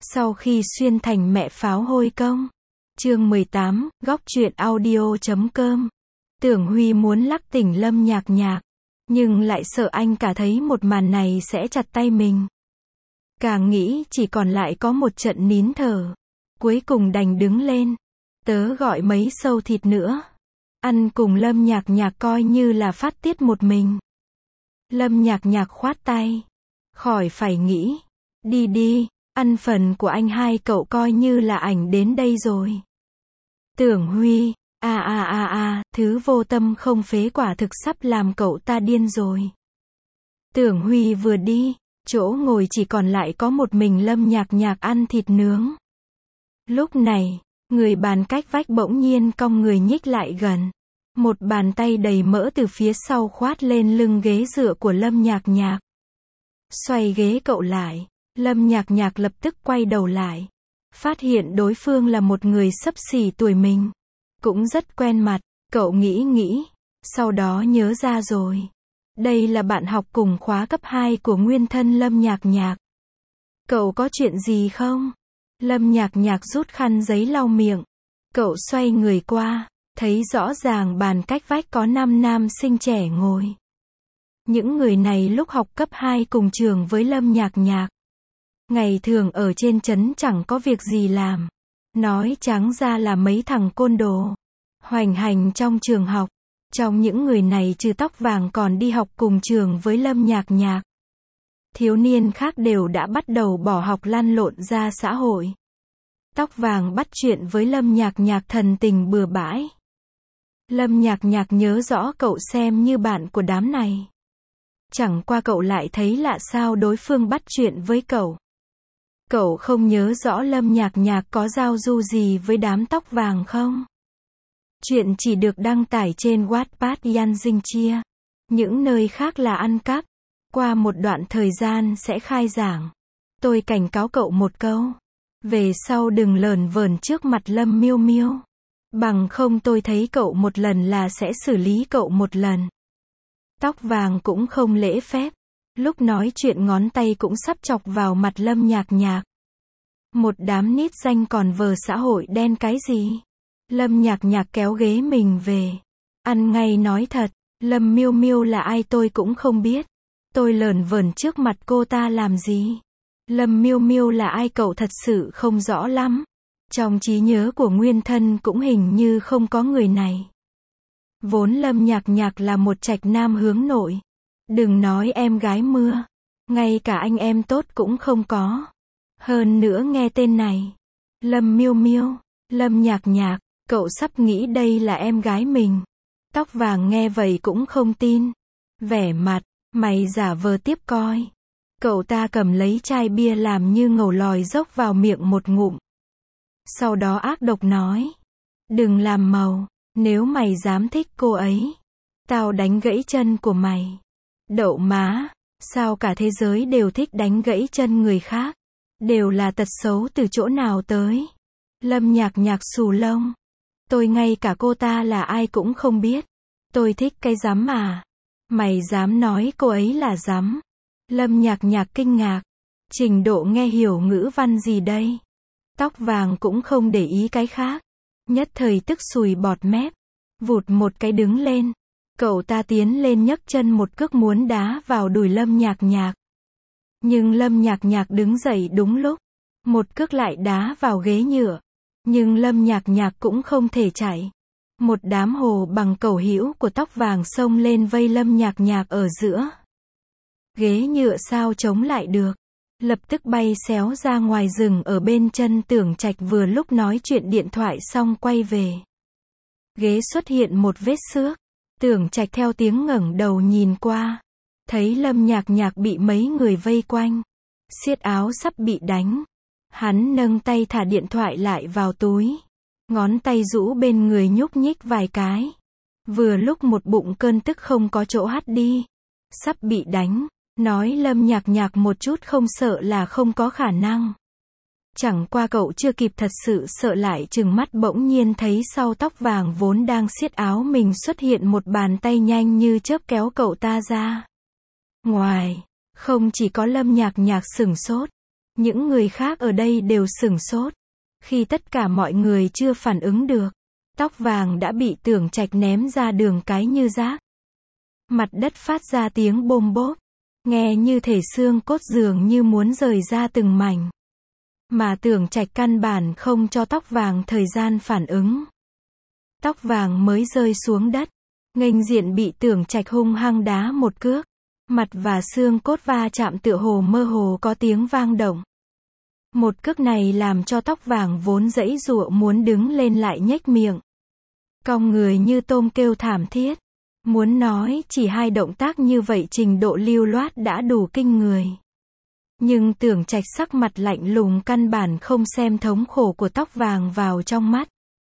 Sau khi xuyên thành mẹ pháo hôi công. Chương 18, góc truyện audio.com. Tưởng Huy muốn lắc tỉnh Lâm Nhạc Nhạc, nhưng lại sợ anh cả thấy một màn này sẽ chặt tay mình. Càng nghĩ chỉ còn lại có một trận nín thở. Cuối cùng đành đứng lên. Tớ gọi mấy sâu thịt nữa. Ăn cùng Lâm Nhạc Nhạc coi như là phát tiết một mình. Lâm Nhạc Nhạc khoát tay. Khỏi phải nghĩ. Đi đi, ăn phần của anh hai cậu coi như là ảnh đến đây rồi. Tưởng Huy, thứ vô tâm không phế quả thực sắp làm cậu ta điên rồi. Tưởng Huy vừa đi, chỗ ngồi chỉ còn lại có một mình Lâm Nhạc Nhạc ăn thịt nướng. Lúc này, người bàn cách vách bỗng nhiên cong người nhích lại gần. Một bàn tay đầy mỡ từ phía sau khoát lên lưng ghế dựa của Lâm Nhạc Nhạc. Xoay ghế cậu lại, Lâm Nhạc Nhạc lập tức quay đầu lại. Phát hiện đối phương là một người xấp xỉ tuổi mình. Cũng rất quen mặt, cậu nghĩ, sau đó nhớ ra rồi. Đây là bạn học cùng khóa cấp 2 của nguyên thân Lâm Nhạc Nhạc. Cậu có chuyện gì không? Lâm Nhạc Nhạc rút khăn giấy lau miệng. Cậu xoay người qua, thấy rõ ràng bàn cách vách có 5 nam sinh trẻ ngồi. Những người này lúc học cấp 2 cùng trường với Lâm Nhạc Nhạc. Ngày thường ở trên trấn chẳng có việc gì làm. Nói trắng ra là mấy thằng côn đồ. Hoành hành trong trường học. Trong những người này trừ tóc vàng còn đi học cùng trường với Lâm Nhạc Nhạc. Thiếu niên khác đều đã bắt đầu bỏ học lăn lộn ra xã hội. Tóc vàng bắt chuyện với Lâm Nhạc Nhạc thần tình bừa bãi. Lâm Nhạc Nhạc nhớ rõ cậu xem như bạn của đám này. Chẳng qua cậu lại thấy lạ sao đối phương bắt chuyện với cậu. Cậu không nhớ rõ Lâm Nhạc Nhạc có giao du gì với đám tóc vàng không? Chuyện chỉ được đăng tải trên Wattpad Yan Dinh Chia. Những nơi khác là ăn cắp. Qua một đoạn thời gian sẽ khai giảng. Tôi cảnh cáo cậu một câu. Về sau đừng lởn vởn trước mặt Lâm Miêu Miêu. Bằng không tôi thấy cậu một lần là sẽ xử lý cậu một lần. Tóc vàng cũng không lễ phép. Lúc nói chuyện ngón tay cũng sắp chọc vào mặt Lâm Nhạc Nhạc. Một đám nít danh còn vờ xã hội đen cái gì? Lâm Nhạc Nhạc kéo ghế mình về. Ăn ngay nói thật, Lâm Miêu Miêu là ai tôi cũng không biết. Tôi lởn vởn trước mặt cô ta làm gì? Lâm Miêu Miêu là ai cậu thật sự không rõ lắm. Trong trí nhớ của nguyên thân cũng hình như không có người này. Vốn Lâm Nhạc Nhạc là một trạch nam hướng nội. Đừng nói em gái mưa. Ngay cả anh em tốt cũng không có. Hơn nữa nghe tên này. Lâm Miêu Miêu, Lâm Nhạc Nhạc, cậu sắp nghĩ đây là em gái mình. Tóc vàng nghe vậy cũng không tin. Vẻ mặt, mày giả vờ tiếp coi. Cậu ta cầm lấy chai bia làm như ngầu lòi dốc vào miệng một ngụm. Sau đó ác độc nói. Đừng làm màu, nếu mày dám thích cô ấy. Tao đánh gãy chân của mày. Đậu má, sao cả thế giới đều thích đánh gãy chân người khác? Đều là tật xấu từ chỗ nào tới? Lâm Nhạc Nhạc xù lông. Tôi ngay cả cô ta là ai cũng không biết. Tôi thích cái rắm à? Mày dám nói cô ấy là rắm? Lâm Nhạc Nhạc kinh ngạc. Trình độ nghe hiểu ngữ văn gì đây? Tóc vàng cũng không để ý cái khác. Nhất thời tức sùi bọt mép. Vụt một cái đứng lên. Cậu ta tiến lên nhấc chân một cước muốn đá vào đùi Lâm Nhạc Nhạc. Nhưng Lâm Nhạc Nhạc đứng dậy đúng lúc. Một cước lại đá vào ghế nhựa. Nhưng Lâm Nhạc Nhạc cũng không thể chạy. Một đám hồ bằng cẩu hữu của tóc vàng xông lên vây Lâm Nhạc Nhạc ở giữa. Ghế nhựa sao chống lại được. Lập tức bay xéo ra ngoài rừng ở bên chân Tưởng Trạch vừa lúc nói chuyện điện thoại xong quay về. Ghế xuất hiện một vết xước. Tưởng Trạch theo tiếng ngẩng đầu nhìn qua. Thấy Lâm Nhạc Nhạc bị mấy người vây quanh. Siết áo sắp bị đánh. Hắn nâng tay thả điện thoại lại vào túi. Ngón tay rũ bên người nhúc nhích vài cái. Vừa lúc một bụng cơn tức không có chỗ hắt đi. Sắp bị đánh. Nói Lâm Nhạc Nhạc một chút không sợ là không có khả năng. Chẳng qua cậu chưa kịp thật sự sợ lại trừng mắt bỗng nhiên thấy sau tóc vàng vốn đang siết áo mình xuất hiện một bàn tay nhanh như chớp kéo cậu ta ra. Ngoài, không chỉ có Lâm Nhạc Nhạc sửng sốt. Những người khác ở đây đều sửng sốt. Khi tất cả mọi người chưa phản ứng được, tóc vàng đã bị Tưởng Trạch ném ra đường cái như rác. Mặt đất phát ra tiếng bôm bốp, nghe như thể xương cốt dường như muốn rời ra từng mảnh. Mà Tưởng Trạch căn bản không cho tóc vàng thời gian phản ứng. Tóc vàng mới rơi xuống đất, nghênh diện bị Tưởng Trạch hung hăng đá một cước. Mặt và xương cốt va chạm tựa hồ mơ hồ có tiếng vang động. Một cước này làm cho tóc vàng vốn giãy giụa muốn đứng lên lại nhếch miệng. Cong người như tôm kêu thảm thiết. Muốn nói chỉ 2 động tác như vậy trình độ lưu loát đã đủ kinh người. Nhưng Tưởng Trạch sắc mặt lạnh lùng căn bản không xem thống khổ của tóc vàng vào trong mắt.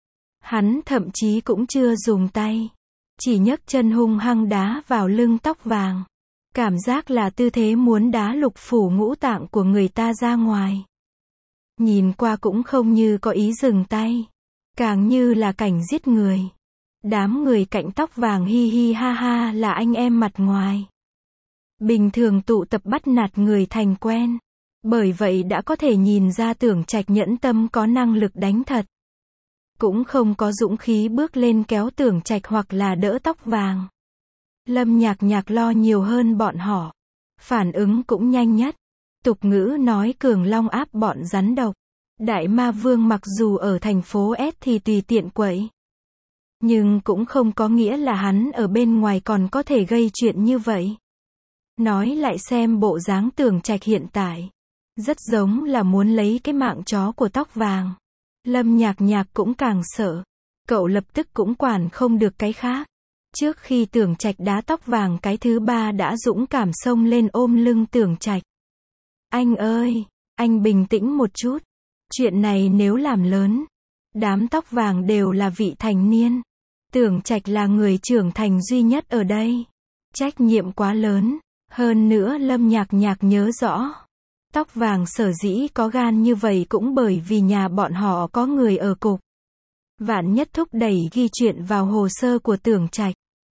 Hắn thậm chí cũng chưa dùng tay. Chỉ nhấc chân hung hăng đá vào lưng tóc vàng. Cảm giác là tư thế muốn đá lục phủ ngũ tạng của người ta ra ngoài. Nhìn qua cũng không như có ý dừng tay. Càng như là cảnh giết người. Đám người cạnh tóc vàng hi hi ha ha là anh em mặt ngoài. Bình thường tụ tập bắt nạt người thành quen. Bởi vậy đã có thể nhìn ra Tưởng Trạch nhẫn tâm có năng lực đánh thật. Cũng không có dũng khí bước lên kéo Tưởng Trạch hoặc là đỡ tóc vàng. Lâm Nhạc Nhạc lo nhiều hơn bọn họ. Phản ứng cũng nhanh nhất. Tục ngữ nói cường long áp bọn rắn độc. Đại Ma Vương mặc dù ở thành phố S thì tùy tiện quậy. Nhưng cũng không có nghĩa là hắn ở bên ngoài còn có thể gây chuyện như vậy. Nói lại xem bộ dáng Tưởng Trạch hiện tại. Rất giống là muốn lấy cái mạng chó của tóc vàng. Lâm Nhạc Nhạc cũng càng sợ. Cậu lập tức cũng quản không được cái khác. Trước khi Tưởng Trạch đá tóc vàng cái thứ 3 đã dũng cảm xông lên ôm lưng Tưởng Trạch. Anh ơi, anh bình tĩnh một chút. Chuyện này nếu làm lớn, đám tóc vàng đều là vị thành niên. Tưởng Trạch là người trưởng thành duy nhất ở đây. Trách nhiệm quá lớn. Hơn nữa Lâm Nhạc Nhạc nhớ rõ. Tóc vàng sở dĩ có gan như vậy cũng bởi vì nhà bọn họ có người ở cục. Vạn nhất thúc đẩy ghi chuyện vào hồ sơ của Tưởng Trạch.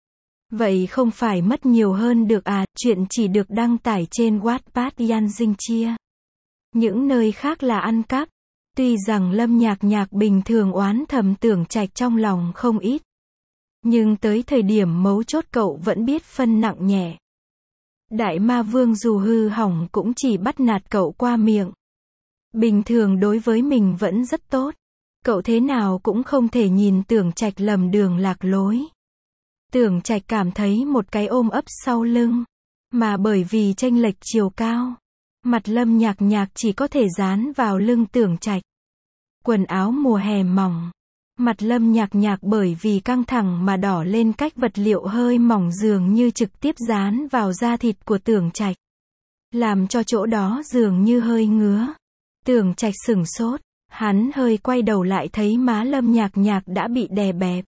Vậy không phải mất nhiều hơn được à, chuyện chỉ được đăng tải trên Wattpad Yan Dinh Chia. Những nơi khác là ăn cắp. Tuy rằng Lâm Nhạc Nhạc bình thường oán thầm Tưởng Trạch trong lòng không ít. Nhưng tới thời điểm mấu chốt cậu vẫn biết phân nặng nhẹ. Đại Ma Vương dù hư hỏng cũng chỉ bắt nạt cậu qua miệng. Bình thường đối với mình vẫn rất tốt. Cậu thế nào cũng không thể nhìn Tưởng Trạch lầm đường lạc lối. Tưởng Trạch cảm thấy một cái ôm ấp sau lưng. Mà bởi vì chênh lệch chiều cao, mặt Lâm Nhạc Nhạc chỉ có thể dán vào lưng Tưởng Trạch. Quần áo mùa hè mỏng. Mặt Lâm Nhạc Nhạc bởi vì căng thẳng mà đỏ lên cách vật liệu hơi mỏng dường như trực tiếp dán vào da thịt của Tưởng Trạch. Làm cho chỗ đó dường như hơi ngứa. Tưởng Trạch sửng sốt. Hắn hơi quay đầu lại thấy má Lâm Nhạc Nhạc đã bị đè bẹp.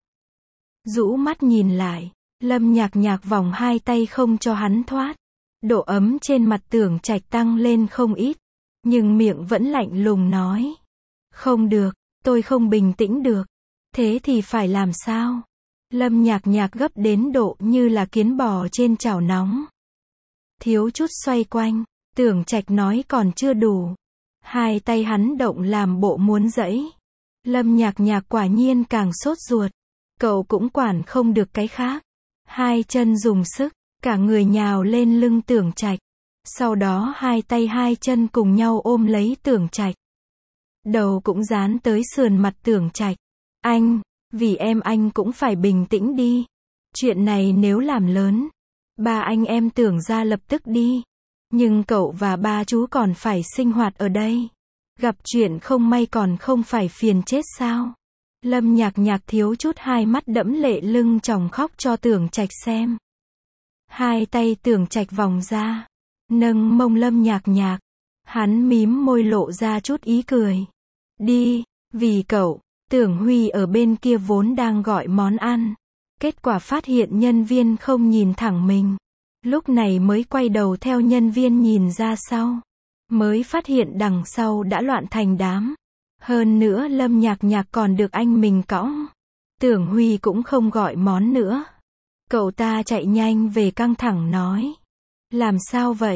Rũ mắt nhìn lại. Lâm Nhạc Nhạc vòng 2 tay không cho hắn thoát. Độ ấm trên mặt Tưởng Trạch tăng lên không ít. Nhưng miệng vẫn lạnh lùng nói. Không được, tôi không bình tĩnh được. Thế thì phải làm sao? Lâm Nhạc Nhạc gấp đến độ như là kiến bò trên chảo nóng. Thiếu chút xoay quanh. Tưởng Trạch nói còn chưa đủ. 2 tay hắn động làm bộ muốn giãy. Lâm Nhạc Nhạc quả nhiên càng sốt ruột. Cậu cũng quản không được cái khác. 2 chân dùng sức, cả người nhào lên lưng Tưởng Trạch. Sau đó 2 tay 2 chân cùng nhau ôm lấy Tưởng Trạch. Đầu cũng dán tới sườn mặt Tưởng Trạch. Anh, vì em anh cũng phải bình tĩnh đi. Chuyện này nếu làm lớn, ba anh em Tưởng ra lập tức đi. Nhưng cậu và ba chú còn phải sinh hoạt ở đây. Gặp chuyện không may còn không phải phiền chết sao? Lâm Nhạc Nhạc thiếu chút 2 mắt đẫm lệ lưng tròng khóc cho Tưởng Trạch xem. 2 tay Tưởng Trạch vòng ra, nâng mông Lâm Nhạc Nhạc. Hắn mím môi lộ ra chút ý cười. Đi, vì cậu. Tưởng Huy ở bên kia vốn đang gọi món ăn. Kết quả phát hiện nhân viên không nhìn thẳng mình. Lúc này mới quay đầu theo nhân viên nhìn ra sau. Mới phát hiện đằng sau đã loạn thành đám. Hơn nữa Lâm Nhạc Nhạc còn được anh mình cõng. Tưởng Huy cũng không gọi món nữa. Cậu ta chạy nhanh về căng thẳng nói. Làm sao vậy?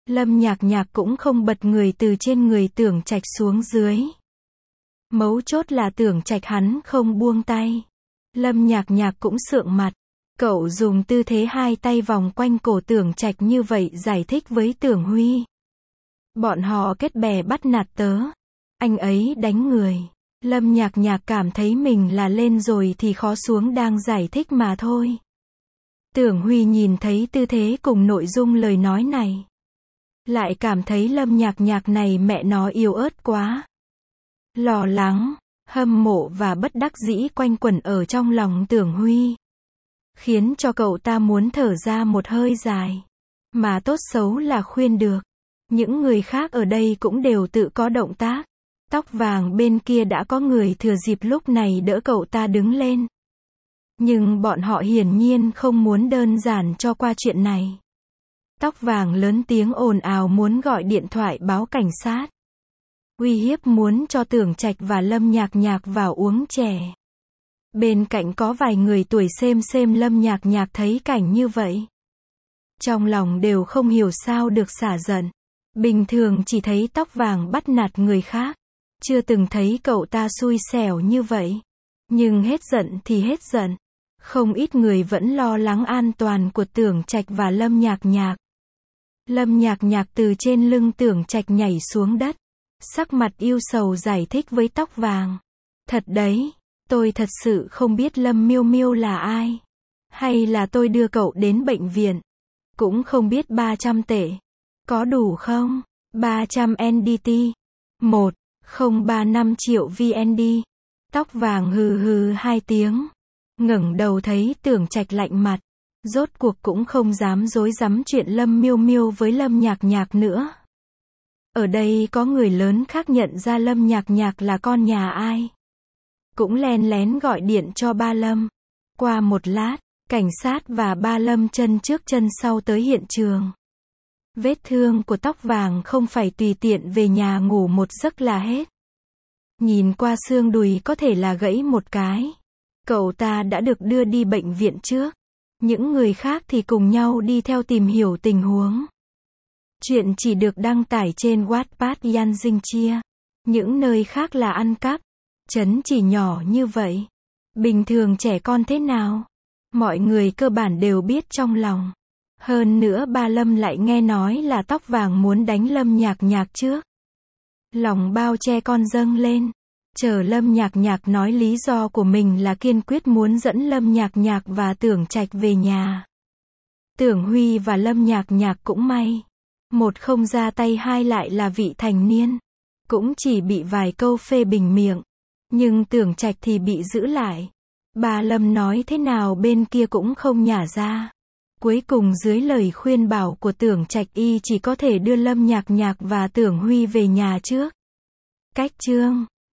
Lâm Nhạc Nhạc cũng không bật người từ trên người Tưởng Trạch xuống dưới. Mấu chốt là Tưởng Trạch hắn không buông tay. Lâm Nhạc Nhạc cũng sượng mặt. Cậu dùng tư thế hai tay vòng quanh cổ Tưởng Trạch như vậy giải thích với Tưởng Huy. Bọn họ kết bè bắt nạt tớ. Anh ấy đánh người. Lâm Nhạc Nhạc cảm thấy mình là lên rồi thì khó xuống đang giải thích mà thôi. Tưởng Huy nhìn thấy tư thế cùng nội dung lời nói này. Lại cảm thấy Lâm Nhạc Nhạc này mẹ nó yếu ớt quá. Lo lắng, hâm mộ và bất đắc dĩ quanh quẩn ở trong lòng Tưởng Huy. Khiến cho cậu ta muốn thở ra một hơi dài. Mà tốt xấu là khuyên được. Những người khác ở đây cũng đều tự có động tác. Tóc vàng bên kia đã có người thừa dịp lúc này đỡ cậu ta đứng lên. Nhưng bọn họ hiển nhiên không muốn đơn giản cho qua chuyện này. Tóc vàng lớn tiếng ồn ào muốn gọi điện thoại báo cảnh sát. Uy hiếp muốn cho Tưởng Trạch và Lâm Nhạc Nhạc vào uống chè. Bên cạnh có vài người tuổi xem Lâm Nhạc Nhạc thấy cảnh như vậy. Trong lòng đều không hiểu sao được xả giận. Bình thường chỉ thấy tóc vàng bắt nạt người khác. Chưa từng thấy cậu ta xui xẻo như vậy. Nhưng hết giận thì hết giận. Không ít người vẫn lo lắng an toàn của Tưởng Trạch và Lâm Nhạc Nhạc. Lâm Nhạc Nhạc từ trên lưng Tưởng Trạch nhảy xuống đất. Sắc mặt ưu sầu giải thích với tóc vàng. Thật đấy, tôi thật sự không biết Lâm Miêu Miêu là ai. Hay là tôi đưa cậu đến bệnh viện. Cũng không biết 300 tệ. Có đủ không? 300 NDT. 1,035 triệu VND. Tóc vàng hừ hừ 2 tiếng. Ngẩng đầu thấy Tưởng Trạch lạnh mặt. Rốt cuộc cũng không dám dối rắm chuyện Lâm Miêu Miêu với Lâm Nhạc Nhạc nữa. Ở đây có người lớn khác nhận ra Lâm Nhạc Nhạc là con nhà ai. Cũng len lén gọi điện cho ba Lâm. Qua một lát, cảnh sát và ba Lâm chân trước chân sau tới hiện trường. Vết thương của tóc vàng không phải tùy tiện về nhà ngủ một giấc là hết. Nhìn qua xương đùi có thể là gãy một cái. Cậu ta đã được đưa đi bệnh viện trước. Những người khác thì cùng nhau đi theo tìm hiểu tình huống. Chuyện chỉ được đăng tải trên Wattpad Yan Dinh Chia. Những nơi khác là ăn cắp. Trấn chỉ nhỏ như vậy. Bình thường trẻ con thế nào? Mọi người cơ bản đều biết trong lòng. Hơn nữa ba Lâm lại nghe nói là tóc vàng muốn đánh Lâm Nhạc Nhạc trước. Lòng bao che con dâng lên. Chờ Lâm Nhạc Nhạc nói lý do của mình là kiên quyết muốn dẫn Lâm Nhạc Nhạc và Tưởng Trạch về nhà. Tưởng Huy và Lâm Nhạc Nhạc cũng may. Một không ra tay, hai lại là vị thành niên. Cũng chỉ bị vài câu phê bình miệng. Nhưng Tưởng Trạch thì bị giữ lại. Bà Lâm nói thế nào bên kia cũng không nhả ra. Cuối cùng dưới lời khuyên bảo của Tưởng Trạch y chỉ có thể đưa Lâm Nhạc Nhạc và Tưởng Huy về nhà trước. Cách chương